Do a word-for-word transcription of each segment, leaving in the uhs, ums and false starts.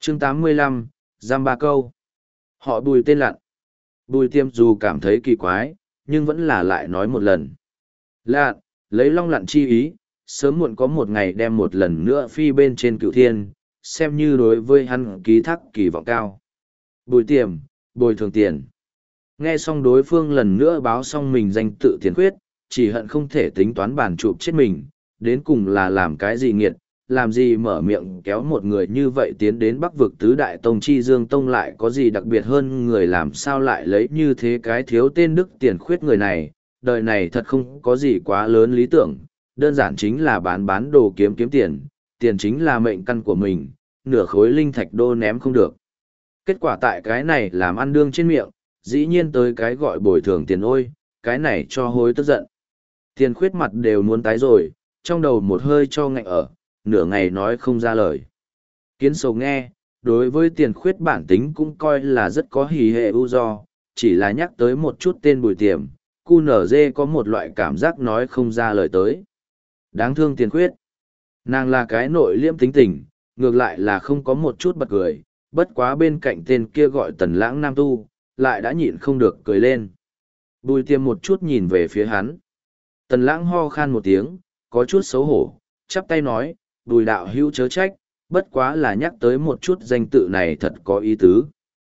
chương tám mươi lăm, giam ba câu. Họ Bùi tên lặn. Bùi tiêm dù cảm thấy kỳ quái, nhưng vẫn là lại nói một lần. Lặn, lấy long lặn chi ý, sớm muộn có một ngày đem một lần nữa phi bên trên cửu thiên, xem như đối với hắn ký thác kỳ vọng cao. Bùi tiềm, bồi thường tiền. Nghe xong đối phương lần nữa báo xong mình danh tự tiền khuyết, chỉ hận không thể tính toán bản chụp chết mình, đến cùng là làm cái gì nghiệt, làm gì mở miệng kéo một người như vậy tiến đến bắc vực tứ đại tông chi dương tông lại có gì đặc biệt hơn người làm sao lại lấy như thế cái thiếu tên đức tiền khuyết người này, đời này thật không có gì quá lớn lý tưởng, đơn giản chính là bán bán đồ kiếm kiếm tiền, tiền chính là mệnh căn của mình, nửa khối linh thạch đô ném không được. Kết quả tại cái này làm ăn đương trên miệng, dĩ nhiên tới cái gọi bồi thường tiền ôi, cái này cho hối tức giận. Tiền khuyết mặt đều muốn tái rồi, trong đầu một hơi cho ngạnh ở, nửa ngày nói không ra lời. Kiến sầu nghe, đối với tiền khuyết bản tính cũng coi là rất có hỉ hệ ưu do, chỉ là nhắc tới một chút tên Bùi Tiềm, cu nở dê có một loại cảm giác nói không ra lời tới. Đáng thương tiền khuyết. Nàng là cái nội liêm tính tình, ngược lại là không có một chút bật cười, bất quá bên cạnh tên kia gọi Tần Lãng Nam Tu, lại đã nhịn không được cười lên. Bùi Tiềm một chút nhìn về phía hắn. Tần Lãng ho khan một tiếng, có chút xấu hổ, chắp tay nói, Bùi đạo hữu chớ trách, bất quá là nhắc tới một chút danh tự này thật có ý tứ.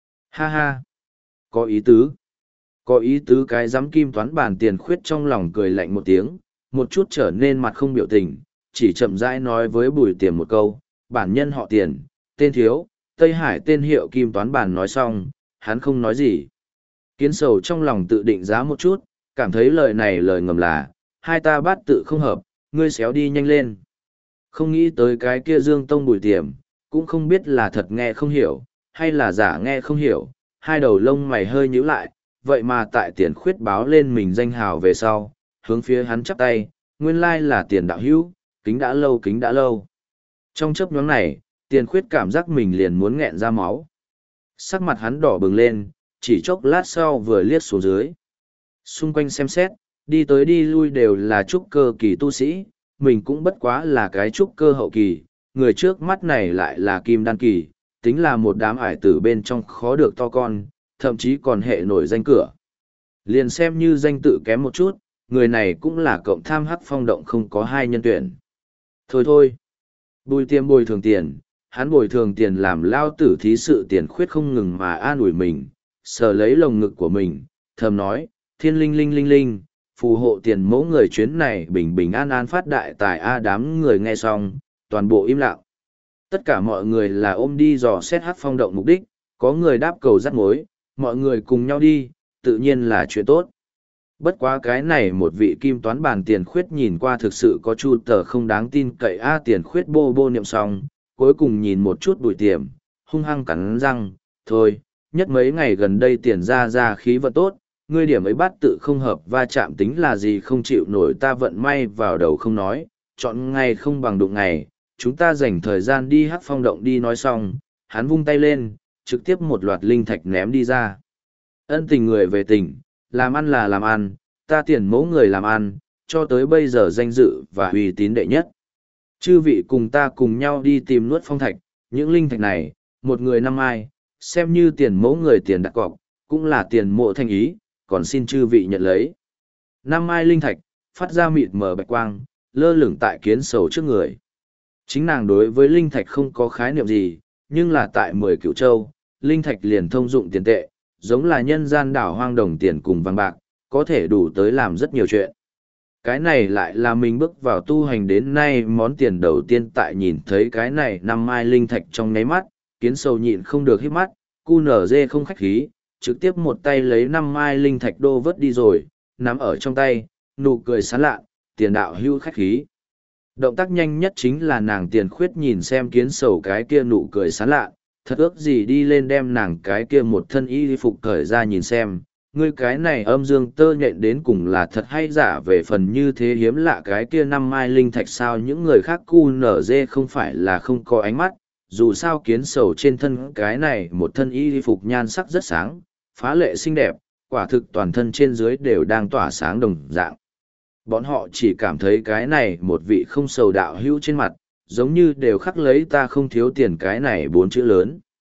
Ha ha, có ý tứ. Có ý tứ cái giám kim toán bản tiền khuyết trong lòng cười lạnh một tiếng, một chút trở nên mặt không biểu tình, chỉ chậm rãi nói với Bùi Tiềm một câu, bản nhân họ Tiền, tên Thiếu, Tây Hải tên hiệu kim toán bản nói xong, hắn không nói gì. Kiến sầu trong lòng tự định giá một chút, cảm thấy lời này lời ngầm là, hai ta bát tự không hợp, ngươi xéo đi nhanh lên. Không nghĩ tới cái kia Dương Tông Bùi Tiềm, cũng không biết là thật nghe không hiểu, hay là giả nghe không hiểu, hai đầu lông mày hơi nhíu lại, vậy mà tại Tiền khuyết báo lên mình danh hào về sau, hướng phía hắn chắp tay, nguyên lai là Tiền đạo hữu, kính đã lâu kính đã lâu. Trong chớp nhoáng này, Tiền khuyết cảm giác mình liền muốn nghẹn ra máu. Sắc mặt hắn đỏ bừng lên, chỉ chốc lát sau vừa liếc xuống dưới. Xung quanh xem xét, đi tới đi lui đều là trúc cơ kỳ tu sĩ, mình cũng bất quá là cái trúc cơ hậu kỳ, người trước mắt này lại là kim đan kỳ, tính là một đám ải tử bên trong khó được to con, thậm chí còn hệ nổi danh cửa. Liền xem như danh tự kém một chút, người này cũng là cộng tham hắc phong động không có hai nhân tuyển. Thôi thôi, Bùi Tiềm bồi thường tiền, hắn bồi thường tiền làm lao tử thí sự tiền khuyết không ngừng mà an ủi mình, sờ lấy lồng ngực của mình, thầm nói, thiên linh linh linh linh, phù hộ tiền mẫu người chuyến này bình bình an an phát đại tài a đám người nghe xong, toàn bộ im lặng. Tất cả mọi người là ôm đi dò xét hát phong động mục đích, có người đáp cầu dắt mối, mọi người cùng nhau đi, tự nhiên là chuyện tốt. Bất quá cái này một vị kim toán bàn tiền khuyết nhìn qua thực sự có chu tờ không đáng tin cậy a tiền khuyết bô bô niệm xong, cuối cùng nhìn một chút Bùi Tiềm, hung hăng cắn răng, thôi, nhất mấy ngày gần đây tiền ra ra khí vận tốt, ngươi điểm ấy bát tự không hợp va chạm tính là gì không chịu nổi ta vận may vào đầu không nói, chọn ngày không bằng đụng ngày, chúng ta dành thời gian đi hắc phong động đi nói xong, hắn vung tay lên, trực tiếp một loạt linh thạch ném đi ra. Ân tình người về tình, làm ăn là làm ăn, ta tiền mẫu người làm ăn, cho tới bây giờ danh dự và uy tín đệ nhất. Chư vị cùng ta cùng nhau đi tìm nuốt phong thạch, những linh thạch này, một người năm ai, xem như tiền mẫu người tiền đặt cọc, cũng là tiền mộ thanh ý, còn xin chư vị nhận lấy. Năm ai linh thạch, phát ra mịt mờ bạch quang, lơ lửng tại kiến sầu trước người. Chính nàng đối với linh thạch không có khái niệm gì, nhưng là tại mười cửu châu, linh thạch liền thông dụng tiền tệ, giống là nhân gian đảo hoang đồng tiền cùng vàng bạc, có thể đủ tới làm rất nhiều chuyện. Cái này lại là mình bước vào tu hành đến nay món tiền đầu tiên tại nhìn thấy cái này năm mai linh thạch trong nháy mắt, kiến sầu nhịn không được hít mắt, cu nở dê không khách khí, trực tiếp một tay lấy năm mai linh thạch đô vớt đi rồi, nắm ở trong tay, nụ cười sán lạ, tiền đạo hưu khách khí. Động tác nhanh nhất chính là nàng tiền khuyết nhìn xem kiến sầu cái kia nụ cười sán lạ, thật ước gì đi lên đem nàng cái kia một thân y phục cởi ra nhìn xem, ngươi cái này âm dương tơ nhện đến cùng là thật hay giả về phần như thế hiếm lạ cái kia năm mai linh thạch sao những người khác cu nở dê không phải là không có ánh mắt, dù sao kiến sầu trên thân cái này một thân y phục nhan sắc rất sáng, phá lệ xinh đẹp, quả thực toàn thân trên dưới đều đang tỏa sáng đồng dạng. Bọn họ chỉ cảm thấy cái này một vị không sầu đạo hữu trên mặt, giống như đều khắc lấy ta không thiếu tiền cái này bốn chữ lớn.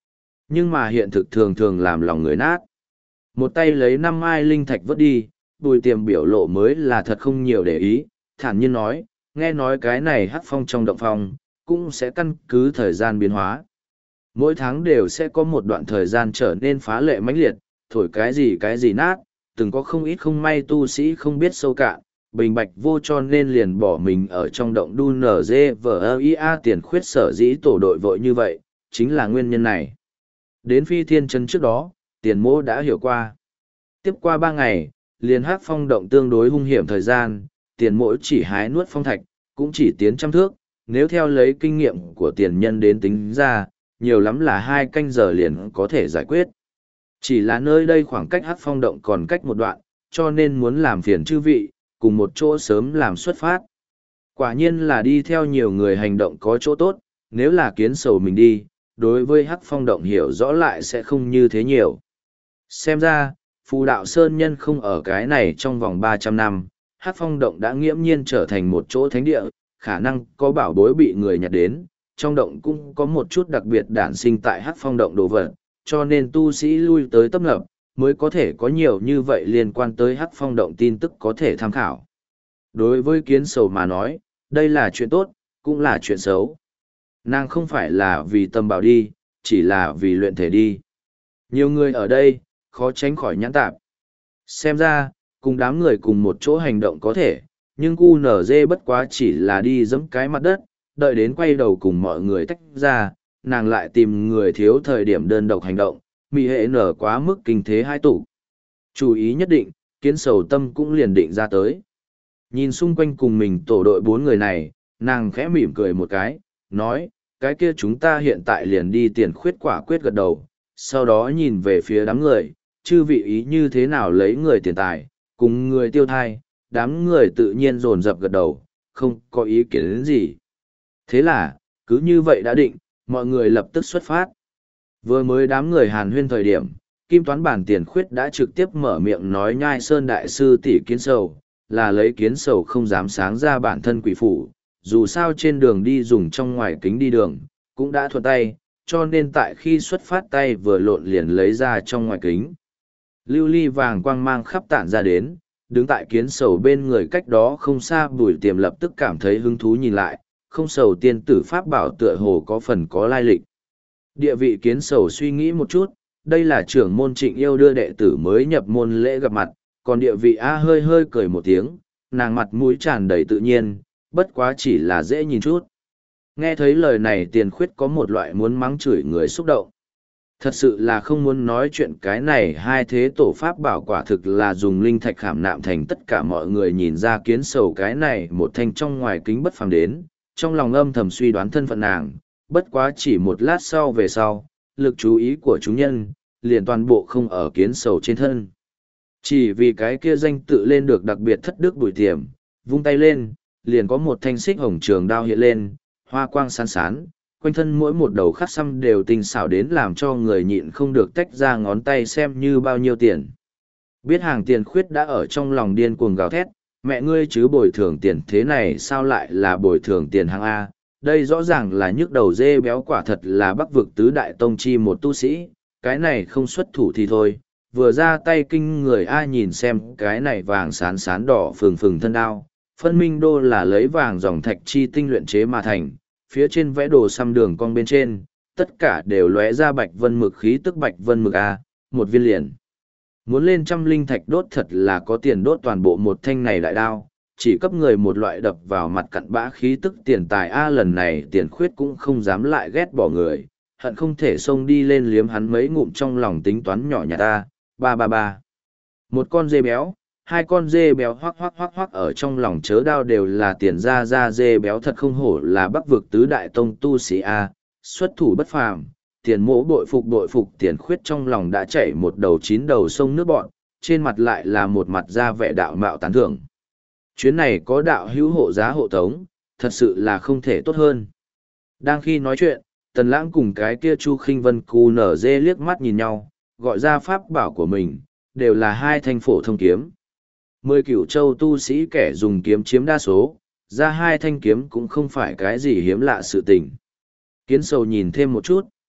Nhưng mà hiện thực thường thường làm lòng người nát. Một tay lấy năm mai linh thạch vớt đi, Bùi Tiềm biểu lộ mới là thật không nhiều để ý, thản nhiên nói, nghe nói cái này hắc phong trong động phong, cũng sẽ căn cứ thời gian biến hóa. Mỗi tháng đều sẽ có một đoạn thời gian trở nên phá lệ mãnh liệt, thổi cái gì cái gì nát, từng có không ít không may tu sĩ không biết sâu cạn, bình bạch vô cho nên liền bỏ mình ở trong động đu nở dê vờ ia tiền khuyết sở dĩ tổ đội vội như vậy, chính là nguyên nhân này. Đến phi thiên chân trước đó, tiền mô đã hiểu qua. Tiếp qua ba ngày, liền hắc phong động tương đối hung hiểm thời gian, tiền mỗi chỉ hái nuốt phong thạch, cũng chỉ tiến trăm thước, nếu theo lấy kinh nghiệm của tiền nhân đến tính ra, nhiều lắm là hai canh giờ liền có thể giải quyết. Chỉ là nơi đây khoảng cách hắc phong động còn cách một đoạn, cho nên muốn làm phiền chư vị, cùng một chỗ sớm làm xuất phát. Quả nhiên là đi theo nhiều người hành động có chỗ tốt, nếu là kiến sầu mình đi, đối với hắc phong động hiểu rõ lại sẽ không như thế nhiều. Xem ra, phù đạo sơn nhân không ở cái này trong vòng ba trăm năm, hắc phong động đã nghiễm nhiên trở thành một chỗ thánh địa, khả năng có bảo bối bị người nhặt đến, trong động cũng có một chút đặc biệt đản sinh tại hắc phong động đồ vật, cho nên tu sĩ lui tới tấp nập, mới có thể có nhiều như vậy liên quan tới hắc phong động tin tức có thể tham khảo. Đối với kiến sầu mà nói, đây là chuyện tốt, cũng là chuyện xấu. Nàng không phải là vì tâm bảo đi, chỉ là vì luyện thể đi. Nhiều người ở đây, khó tránh khỏi nhãn tạp. Xem ra, cùng đám người cùng một chỗ hành động có thể, nhưng cu nở dê bất quá chỉ là đi giẫm cái mặt đất, đợi đến quay đầu cùng mọi người tách ra, nàng lại tìm người thiếu thời điểm đơn độc hành động, mị hệ nở quá mức kinh thế hai tủ. Chú ý nhất định, kiến sầu tâm cũng liền định ra tới. Nhìn xung quanh cùng mình tổ đội bốn người này, nàng khẽ mỉm cười một cái, nói, cái kia chúng ta hiện tại liền đi tiền khuyết quả quyết gật đầu, sau đó nhìn về phía đám người, chư vị ý như thế nào lấy người tiền tài, cùng người tiêu thai, đám người tự nhiên dồn dập gật đầu, không có ý kiến đến gì. Thế là, cứ như vậy đã định, mọi người lập tức xuất phát. Vừa mới đám người hàn huyên thời điểm, Kim Toán Bản Tiền Khuyết đã trực tiếp mở miệng nói Nhai Sơn Đại Sư tỷ kiến sầu, là lấy kiến sầu không dám sáng ra bản thân quỷ phủ, dù sao trên đường đi dùng trong ngoài kính đi đường, cũng đã thuận tay, cho nên tại khi xuất phát tay vừa lộn liền lấy ra trong ngoài kính. Lưu ly vàng quang mang khắp tản ra đến, đứng tại kiến sầu bên người cách đó không xa Bùi Tiềm lập tức cảm thấy hứng thú nhìn lại, không sầu tiên tử pháp bảo tựa hồ có phần có lai lịch. Địa vị kiến sầu suy nghĩ một chút, đây là trưởng môn Trịnh Yêu đưa đệ tử mới nhập môn lễ gặp mặt, còn địa vị A hơi hơi cười một tiếng, nàng mặt mũi tràn đầy tự nhiên, bất quá chỉ là dễ nhìn chút. Nghe thấy lời này Tiền Khuyết có một loại muốn mắng chửi người xúc động. Thật sự là không muốn nói chuyện cái này hai thế tổ pháp bảo quả thực là dùng linh thạch khảm nạm thành tất cả mọi người nhìn ra kiến sầu cái này một thanh trong ngoài kính bất phàm đến, trong lòng âm thầm suy đoán thân phận nàng, bất quá chỉ một lát sau về sau, lực chú ý của chúng nhân, liền toàn bộ không ở kiến sầu trên thân. Chỉ vì cái kia danh tự lên được đặc biệt thất đức Bùi Tiềm, vung tay lên, liền có một thanh xích hồng trường đao hiện lên, hoa quang sáng sán, quanh thân mỗi một đầu khắc xăm đều tinh xảo đến làm cho người nhịn không được tách ra ngón tay xem như bao nhiêu tiền. Biết hàng Tiền Khuyết đã ở trong lòng điên cuồng gào thét, mẹ ngươi chứ bồi thường tiền thế này sao lại là bồi thường tiền hàng A, đây rõ ràng là nhức đầu dê béo quả thật là bắc vực tứ đại tông chi một tu sĩ, cái này không xuất thủ thì thôi, vừa ra tay kinh người A nhìn xem cái này vàng sán sán đỏ phừng phừng thân đao, phân minh đô là lấy vàng dòng thạch chi tinh luyện chế mà thành, phía trên vẽ đồ xăm đường cong bên trên, tất cả đều lóe ra bạch vân mực khí tức bạch vân mực A, một viên liền. Muốn lên trăm linh thạch đốt thật là có tiền đốt toàn bộ một thanh này đại đao, chỉ cấp người một loại đập vào mặt cặn bã khí tức tiền tài A lần này Tiền Khuyết cũng không dám lại ghét bỏ người, hận không thể xông đi lên liếm hắn mấy ngụm trong lòng tính toán nhỏ nhà ta, ba ba ba. Một con dê béo, hai con dê béo hoắc hoắc hoắc hoắc ở trong lòng chớ đao đều là tiền ra ra dê béo thật không hổ là bắc vực tứ đại tông tu sĩ A, xuất thủ bất phàm. Tiền mỗ bội phục bội phục Tiền Khuyết trong lòng đã chảy một đầu chín đầu sông nước bọn, trên mặt lại là một mặt ra vẻ đạo mạo tán thưởng. Chuyến này có đạo hữu hộ giá hộ tống, thật sự là không thể tốt hơn. Đang khi nói chuyện, Tần Lãng cùng cái kia Chu Khinh Vân cu nở dê liếc mắt nhìn nhau, gọi ra pháp bảo của mình, đều là hai thanh phổ thông kiếm. Mười cửu châu tu sĩ kẻ dùng kiếm chiếm đa số, ra hai thanh kiếm cũng không phải cái gì hiếm lạ sự tình. Kiến sầu nhìn thêm một chút,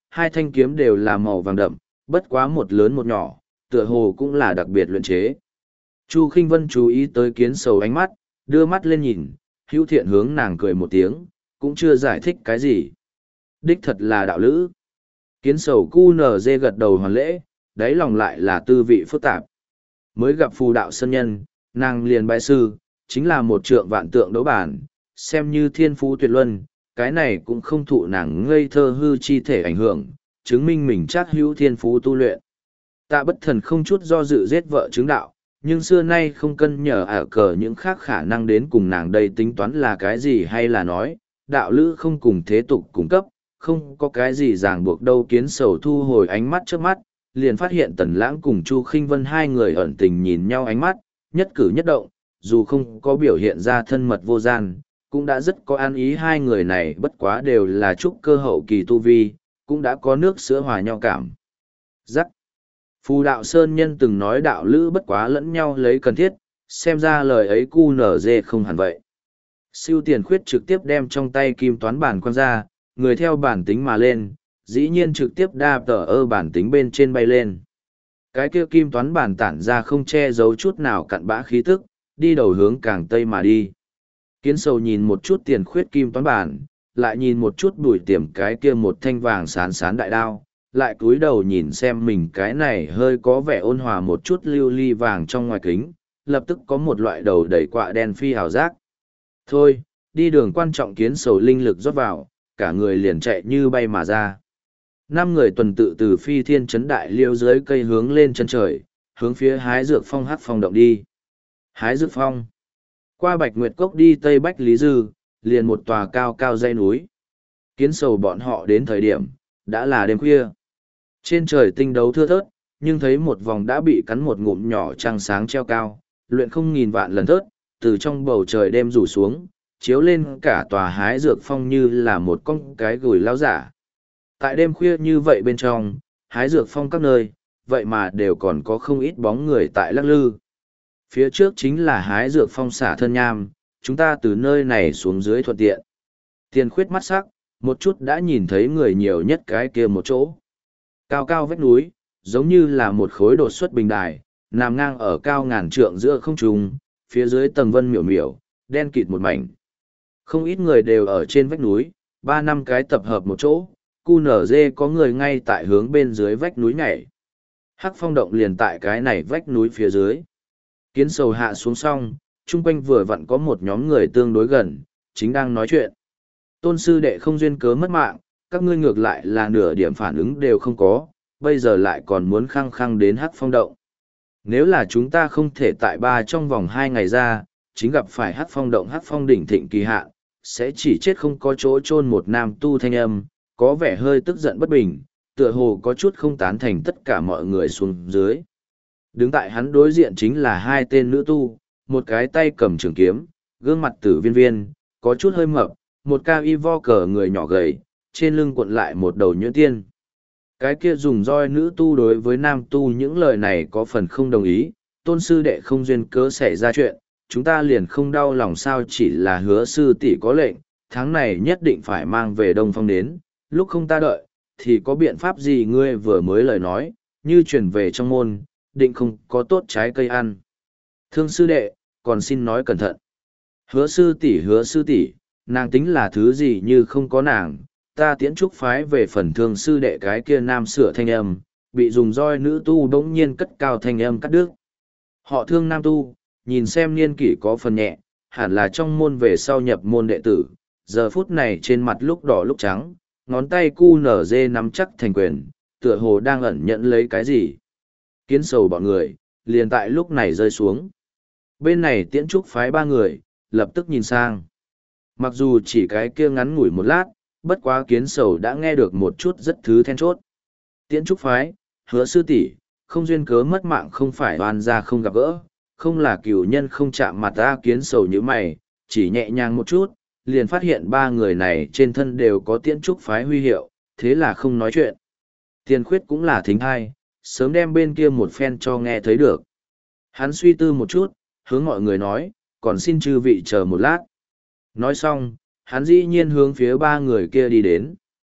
hai thanh kiếm đều là màu vàng đậm, bất quá một lớn một nhỏ, tựa hồ cũng là đặc biệt luyện chế. Chu Khinh Vân chú ý tới Kiến Sầu ánh mắt, đưa mắt lên nhìn, hữu thiện hướng nàng cười một tiếng, cũng chưa giải thích cái gì. Đích thật là đạo lữ. Kiến Sầu cu nở dê gật đầu hoàn lễ, đáy lòng lại là tư vị phức tạp. Mới gặp phù đạo sân nhân, nàng liền bái sư, chính là một trượng vạn tượng đấu bản, xem như thiên phú tuyệt luân, cái này cũng không thụ nàng ngây thơ hư chi thể ảnh hưởng, chứng minh mình chắc hữu thiên phú tu luyện. Tạ Bất Thần không chút do dự giết vợ chứng đạo, nhưng xưa nay không cân nhở ả cờ những khác khả năng đến cùng nàng đây tính toán là cái gì hay là nói, đạo lữ không cùng thế tục cung cấp, không có cái gì ràng buộc đâu. Kiến Sầu thu hồi ánh mắt trước mắt, liền phát hiện Tần Lãng cùng Chu Khinh Vân hai người ẩn tình nhìn nhau ánh mắt, nhất cử nhất động, dù không có biểu hiện ra thân mật vô gian, cũng đã rất có an ý. Hai người này bất quá đều là trúc cơ hậu kỳ tu vi, cũng đã có nước sữa hòa nhau cảm. Giắc. Phù đạo sơn nhân từng nói đạo lữ bất quá lẫn nhau lấy cần thiết, xem ra lời ấy cu nở dê không hẳn vậy. Siêu Tiền Khuyết trực tiếp đem trong tay kim toán bản quăng ra, người theo bản tính mà lên, dĩ nhiên trực tiếp đa tờ ơ bản tính bên trên bay lên. Cái kia kim toán bản tản ra không che giấu chút nào cặn bã khí tức, đi đầu hướng càng tây mà đi. Kiến Sầu nhìn một chút Tiền Khuyết kim toán bản, lại nhìn một chút Bùi Tiềm cái kia một thanh vàng sán sán đại đao, lại cúi đầu nhìn xem mình cái này hơi có vẻ ôn hòa một chút lưu ly vàng trong ngoài kính, lập tức có một loại đầu đầy quạ đen phi hào giác. Thôi, đi đường quan trọng. Kiến Sầu linh lực rót vào, cả người liền chạy như bay mà ra. Năm người tuần tự từ phi thiên chấn đại liêu dưới cây hướng lên chân trời, hướng phía hái dược phong hắc phong động đi. Hái dược phong. Qua Bạch Nguyệt Cốc đi Tây Bách Lý Dư, liền một tòa cao cao dãy núi. Kiến Sầu bọn họ đến thời điểm, đã là đêm khuya. Trên trời tinh đấu thưa thớt, nhưng thấy một vòng đã bị cắn một ngụm nhỏ trăng sáng treo cao, luyện không nghìn vạn lần thớt, từ trong bầu trời đêm rủ xuống, chiếu lên cả tòa hái dược phong như là một con cái gửi lao giả. Tại đêm khuya như vậy bên trong, hái dược phong các nơi, vậy mà đều còn có không ít bóng người tại lắc lư. Phía trước chính là hái dược phong xả thân nham, chúng ta từ nơi này xuống dưới thuận tiện. Tiền Khuyết mắt sắc, một chút đã nhìn thấy người nhiều nhất cái kia một chỗ. Cao cao vách núi, giống như là một khối đột xuất bình đài, nằm ngang ở cao ngàn trượng giữa không trung, phía dưới tầng vân miểu miểu, đen kịt một mảnh. Không ít người đều ở trên vách núi, ba năm cái tập hợp một chỗ, cu nở dê có người ngay tại hướng bên dưới vách núi nhảy. Hắc phong động liền tại cái này vách núi phía dưới. Kiến Sầu hạ xuống xong, chung quanh vừa vặn có một nhóm người tương đối gần, chính đang nói chuyện. Tôn sư đệ không duyên cớ mất mạng, các ngươi ngược lại là nửa điểm phản ứng đều không có, bây giờ lại còn muốn khăng khăng đến Hắc phong động. Nếu là chúng ta không thể tại ba trong vòng hai ngày ra, chính gặp phải Hắc phong động Hắc phong đỉnh thịnh kỳ hạn, sẽ chỉ chết không có chỗ chôn một nam tu thanh âm, có vẻ hơi tức giận bất bình, tựa hồ có chút không tán thành tất cả mọi người xuống dưới. Đứng tại hắn đối diện chính là hai tên nữ tu, một cái tay cầm trường kiếm, gương mặt tử viên viên, có chút hơi mập, một cao y vo cờ người nhỏ gầy, trên lưng cuộn lại một đầu nhuyễn tiên. Cái kia dùng roi nữ tu đối với nam tu những lời này có phần không đồng ý, tôn sư đệ không duyên cớ xảy ra chuyện, chúng ta liền không đau lòng sao, chỉ là hứa sư tỷ có lệnh, tháng này nhất định phải mang về Đông Phong đến, lúc không ta đợi, thì có biện pháp gì ngươi vừa mới lời nói, như chuyển về trong môn, định không có tốt trái cây ăn. Thương sư đệ, còn xin nói cẩn thận. Hứa sư tỷ hứa sư tỷ, nàng tính là thứ gì như không có nàng, ta tiễn trúc phái về phần thương sư đệ cái kia nam sửa thanh âm, bị dùng roi nữ tu bỗng nhiên cất cao thanh âm cắt đứt. Họ Thương nam tu, nhìn xem niên kỷ có phần nhẹ, hẳn là trong môn về sau nhập môn đệ tử, giờ phút này trên mặt lúc đỏ lúc trắng, ngón tay cu nở dê nắm chắc thành quyền, tựa hồ đang ẩn nhận lấy cái gì. Kiến Sầu bọn người, liền tại lúc này rơi xuống. Bên này tiễn trúc phái ba người, lập tức nhìn sang. Mặc dù chỉ cái kia ngắn ngủi một lát, bất quá Kiến Sầu đã nghe được một chút rất thứ then chốt. Tiễn trúc phái, hứa sư tỷ, không duyên cớ mất mạng không phải oan gia không gặp gỡ, không là cửu nhân không chạm mặt ta. Kiến Sầu như mày, chỉ nhẹ nhàng một chút, liền phát hiện ba người này trên thân đều có tiễn trúc phái huy hiệu, thế là không nói chuyện. Tiền Khuyết cũng là thính hai, sớm đem bên kia một phen cho nghe thấy được. Hắn suy tư một chút, hướng mọi người nói, còn xin chư vị chờ một lát. Nói xong, hắn dĩ nhiên hướng phía ba người kia đi đến.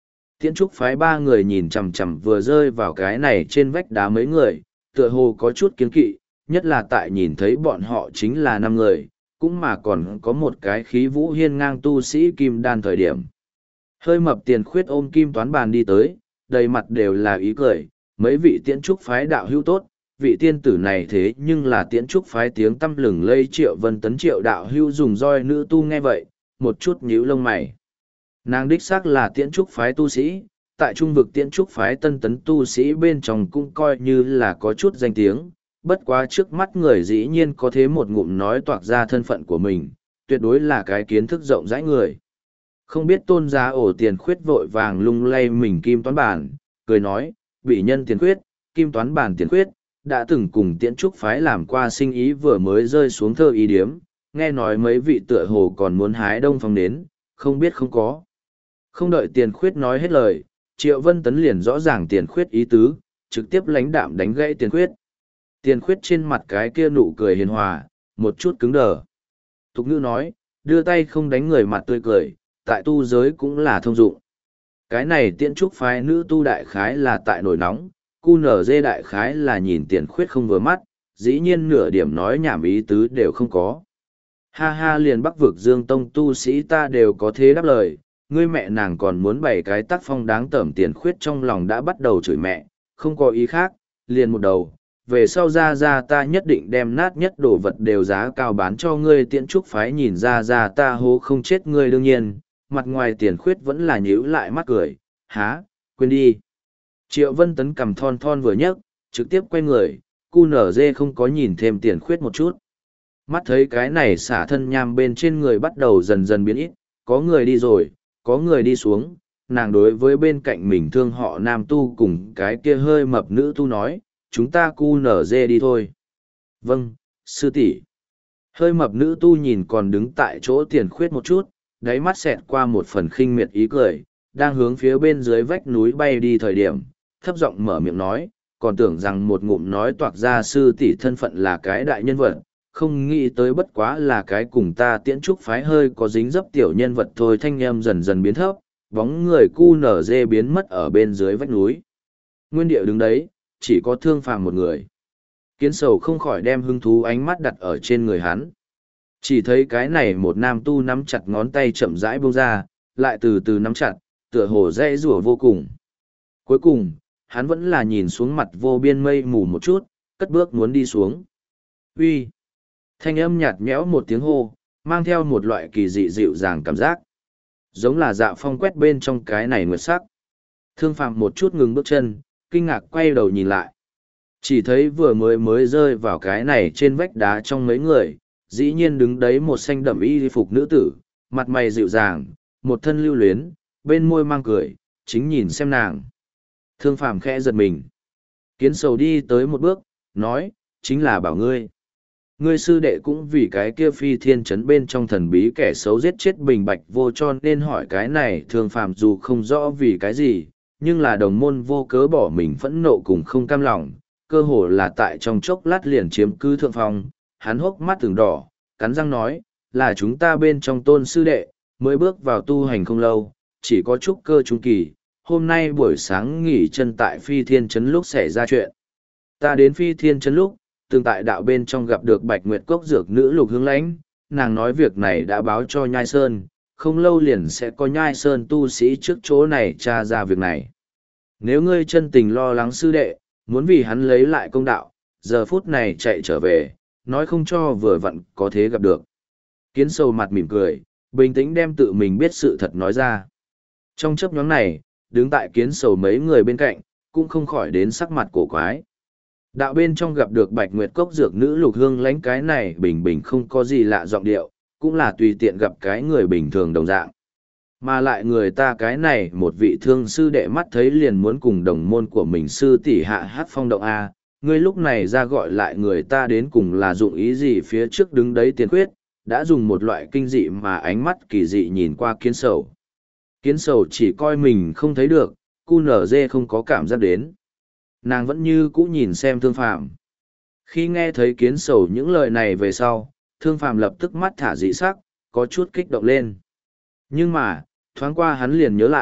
Tiễn trúc phái ba người nhìn chằm chằm vừa rơi vào cái này trên vách đá mấy người, tựa hồ có chút kiến kỵ, nhất là tại nhìn thấy bọn họ chính là năm người, cũng mà còn có một cái khí vũ hiên ngang tu sĩ kim đan thời điểm. Hơi mập tiền khuyết ôm kim toán bàn đi tới, đầy mặt đều là ý cười, mấy vị tiễn trúc phái đạo hữu tốt, vị tiên tử này thế nhưng là tiễn trúc phái tiếng tăm lừng lây Triệu Vân Tấn Triệu đạo hữu dùng roi nữ tu nghe vậy, một chút nhíu lông mày. Nàng đích xác là tiễn trúc phái tu sĩ, tại trung vực tiễn trúc phái tân tấn tu sĩ bên trong cũng coi như là có chút danh tiếng, bất quá trước mắt người dĩ nhiên có thế một ngụm nói toạc ra thân phận của mình, tuyệt đối là cái kiến thức rộng rãi người. Không biết tôn giá ổ tiền khuyết vội vàng lung lay mình kim toán bản, cười nói, bị nhân tiền khuyết, kim toán bản tiền khuyết, đã từng cùng tiễn trúc phái làm qua sinh ý vừa mới rơi xuống thơ ý điếm, nghe nói mấy vị tựa hồ còn muốn hái đông phong đến, không biết không có. Không đợi tiền khuyết nói hết lời, Triệu Vân Tấn liền rõ ràng tiền khuyết ý tứ, trực tiếp lãnh đạm đánh gãy tiền khuyết. Tiền khuyết trên mặt cái kia nụ cười hiền hòa, một chút cứng đờ. Thục ngữ nói, đưa tay không đánh người mặt tươi cười, tại tu giới cũng là thông dụng. Cái này tiễn trúc phái nữ tu đại khái là tại nổi nóng, cu nở dê đại khái là nhìn tiền khuyết không vừa mắt, dĩ nhiên nửa điểm nói nhảm ý tứ đều không có. Ha ha liền bắc vực dương tông tu sĩ ta đều có thế đáp lời, ngươi mẹ nàng còn muốn bày cái tác phong đáng tởm tiền khuyết trong lòng đã bắt đầu chửi mẹ, không có ý khác, liền một đầu. Về sau ra ra ta nhất định đem nát nhất đồ vật đều giá cao bán cho ngươi tiễn trúc phái nhìn ra ra ta hố không chết ngươi đương nhiên, mặt ngoài tiền khuyết vẫn là nhíu lại mắt cười, há, quên đi. Triệu Vân Tấn cầm thon thon vừa nhấc, trực tiếp quay người, cu nở dê không có nhìn thêm tiền khuyết một chút. Mắt thấy cái này xả thân nham bên trên người bắt đầu dần dần biến ít, có người đi rồi, có người đi xuống, nàng đối với bên cạnh mình thương họ nam tu cùng cái kia hơi mập nữ tu nói, chúng ta cu nở dê đi thôi. Vâng, sư tỷ. Hơi mập nữ tu nhìn còn đứng tại chỗ tiền khuyết một chút, đáy mắt xẹt qua một phần khinh miệt ý cười, đang hướng phía bên dưới vách núi bay đi thời điểm, thấp giọng mở miệng nói, còn tưởng rằng một ngụm nói toạc ra sư tỷ thân phận là cái đại nhân vật, không nghĩ tới bất quá là cái cùng ta tiễn trúc phái hơi có dính dấp tiểu nhân vật thôi. Thanh em dần dần biến thấp, bóng người cu nở dê biến mất ở bên dưới vách núi. Nguyên địa đứng đấy, chỉ có Thương Phàm một người. Kiến Sầu không khỏi đem hứng thú ánh mắt đặt ở trên người hắn. Chỉ thấy cái này một nam tu nắm chặt ngón tay chậm rãi buông ra, lại từ từ nắm chặt, tựa hồ dễ rủa vô cùng. Cuối cùng, hắn vẫn là nhìn xuống mặt vô biên mây mù một chút, cất bước muốn đi xuống. Uy! Thanh âm nhạt nhẽo một tiếng hô, mang theo một loại kỳ dị dịu dàng cảm giác. Giống là dạ phong quét bên trong cái này nguyệt sắc. Thương Phàm một chút ngừng bước chân, kinh ngạc quay đầu nhìn lại. Chỉ thấy vừa mới mới rơi vào cái này trên vách đá trong mấy người, dĩ nhiên đứng đấy một xanh đậm y phục nữ tử, mặt mày dịu dàng, một thân lưu luyến, bên môi mang cười, chính nhìn xem nàng. Thương Phàm khẽ giật mình. Kiến Sầu đi tới một bước, nói, chính là bảo ngươi. Ngươi sư đệ cũng vì cái kia phi thiên trấn bên trong thần bí kẻ xấu giết chết Bình Bạch Vô cho nên hỏi cái này. Thương Phàm dù không rõ vì cái gì, nhưng là đồng môn vô cớ bỏ mình phẫn nộ cùng không cam lòng, cơ hồ là tại trong chốc lát liền chiếm cứ thượng phong. Hắn hốc mắt từng đỏ, cắn răng nói, là chúng ta bên trong Tôn sư đệ, mới bước vào tu hành không lâu, chỉ có trúc cơ trung kỳ, hôm nay buổi sáng nghỉ chân tại phi thiên trấn lúc xảy ra chuyện. Ta đến phi thiên trấn lúc, từng tại đạo bên trong gặp được Bạch Nguyệt Cốc dược nữ Lục Hướng Lãnh, nàng nói việc này đã báo cho Nhai Sơn, không lâu liền sẽ có Nhai Sơn tu sĩ trước chỗ này tra ra việc này. Nếu ngươi chân tình lo lắng sư đệ, muốn vì hắn lấy lại công đạo, giờ phút này chạy trở về, nói không cho vừa vặn có thế gặp được. Kiến Sầu mặt mỉm cười, bình tĩnh đem tự mình biết sự thật nói ra. Trong chấp nhóm này, đứng tại Kiến Sầu mấy người bên cạnh, cũng không khỏi đến sắc mặt cổ quái. Đạo bên trong gặp được Bạch Nguyệt Cốc dược nữ Lục Hương Lãnh cái này bình bình không có gì lạ giọng điệu, cũng là tùy tiện gặp cái người bình thường đồng dạng. Mà lại người ta cái này một vị thương sư đệ mắt thấy liền muốn cùng đồng môn của mình sư tỷ hạ hát phong động A, ngươi lúc này ra gọi lại người ta đến cùng là dụng ý gì phía trước đứng đấy tiền khuyết, đã dùng một loại kinh dị mà ánh mắt kỳ dị nhìn qua Kiến Sầu. Kiến Sầu chỉ coi mình không thấy được, cu nở dê không có cảm giác đến. Nàng vẫn như cũ nhìn xem Thương Phàm. Khi nghe thấy Kiến Sầu những lời này về sau, Thương Phàm lập tức mắt thả dị sắc, có chút kích động lên. Nhưng mà, thoáng qua hắn liền nhớ lại,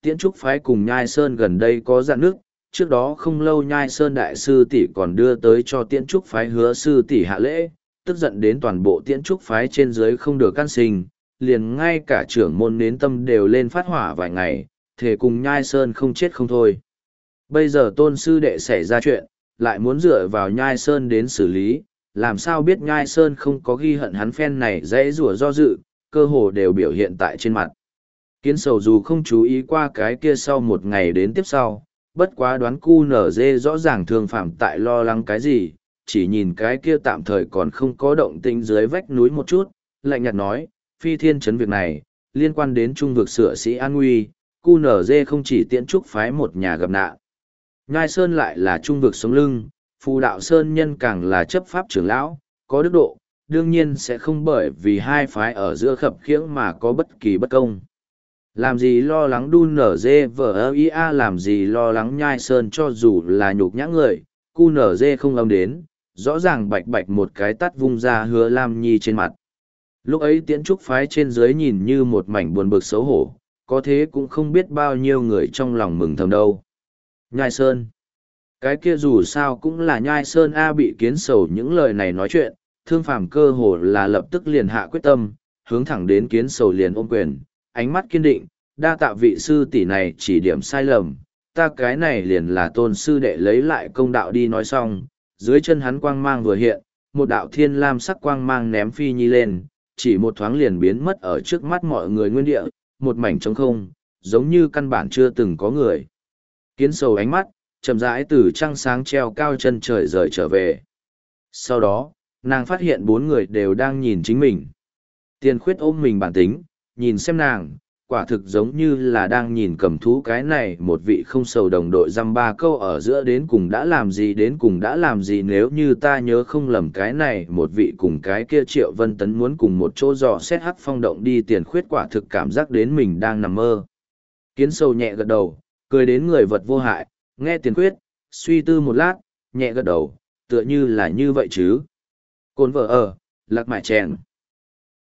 Tiễn Trúc Phái cùng Nhai Sơn gần đây có dạn nước, trước đó không lâu Nhai Sơn Đại Sư Tỷ còn đưa tới cho Tiễn Trúc Phái Hứa Sư Tỷ hạ lễ, tức giận đến toàn bộ Tiễn Trúc Phái trên dưới không được can sinh, liền ngay cả trưởng môn nến tâm đều lên phát hỏa vài ngày, thề cùng Nhai Sơn không chết không thôi. Bây giờ tôn sư đệ xảy ra chuyện, lại muốn dựa vào Nhai Sơn đến xử lý, làm sao biết Nhai Sơn không có ghi hận hắn phen này dễ rủa do dự, cơ hồ đều biểu hiện tại trên mặt. Kiến sầu dù không chú ý qua cái kia sau một ngày đến tiếp sau, bất quá đoán cu nở dê rõ ràng thương phạm tại lo lắng cái gì, chỉ nhìn cái kia tạm thời còn không có động tĩnh dưới vách núi một chút, lạnh nhạt nói, phi thiên chấn việc này, liên quan đến trung vực sửa sĩ an nguy, cu nở dê không chỉ tiễn trúc phái một nhà gặp nạn. Nhai Sơn lại là trung vực sống lưng, phù đạo Sơn nhân càng là chấp pháp trưởng lão, có đức độ, đương nhiên sẽ không bởi vì hai phái ở giữa khập khiễng mà có bất kỳ bất công. Làm gì lo lắng đun nở dê vờ ia làm gì lo lắng Nhai Sơn cho dù là nhục nhã người, cu nở dê không âm đến, rõ ràng bạch bạch một cái tắt vung ra Hứa Lam Nhi trên mặt. Lúc ấy tiễn trúc phái trên dưới nhìn như một mảnh buồn bực xấu hổ, có thế cũng không biết bao nhiêu người trong lòng mừng thầm đâu. Nhai Sơn. Cái kia dù sao cũng là Nhai Sơn A bị kiến sầu những lời này nói chuyện, thương phàm cơ hồ là lập tức liền hạ quyết tâm, hướng thẳng đến kiến sầu liền ôm quyền, ánh mắt kiên định, đa tạ vị sư tỷ này chỉ điểm sai lầm, ta cái này liền là tôn sư đệ lấy lại công đạo đi nói xong, dưới chân hắn quang mang vừa hiện, một đạo thiên lam sắc quang mang ném phi nhi lên, chỉ một thoáng liền biến mất ở trước mắt mọi người nguyên địa, một mảnh trống không, giống như căn bản chưa từng có người. Kiến sầu ánh mắt, chậm rãi từ trăng sáng treo cao chân trời rời trở về. Sau đó, nàng phát hiện bốn người đều đang nhìn chính mình. Tiền khuyết ôm mình bản tính, nhìn xem nàng, quả thực giống như là đang nhìn cầm thú cái này một vị không sầu đồng đội dăm ba câu ở giữa đến cùng đã làm gì đến cùng đã làm gì nếu như ta nhớ không lầm cái này một vị cùng cái kia Triệu Vân Tấn muốn cùng một chỗ dò xét hắc phong động đi tiền khuyết quả thực cảm giác đến mình đang nằm mơ. Kiến sầu nhẹ gật đầu, cười đến người vật vô hại, nghe tiền khuyết, suy tư một lát, nhẹ gật đầu, tựa như là như vậy chứ. Cồn vợ ở, lạc mại chèn.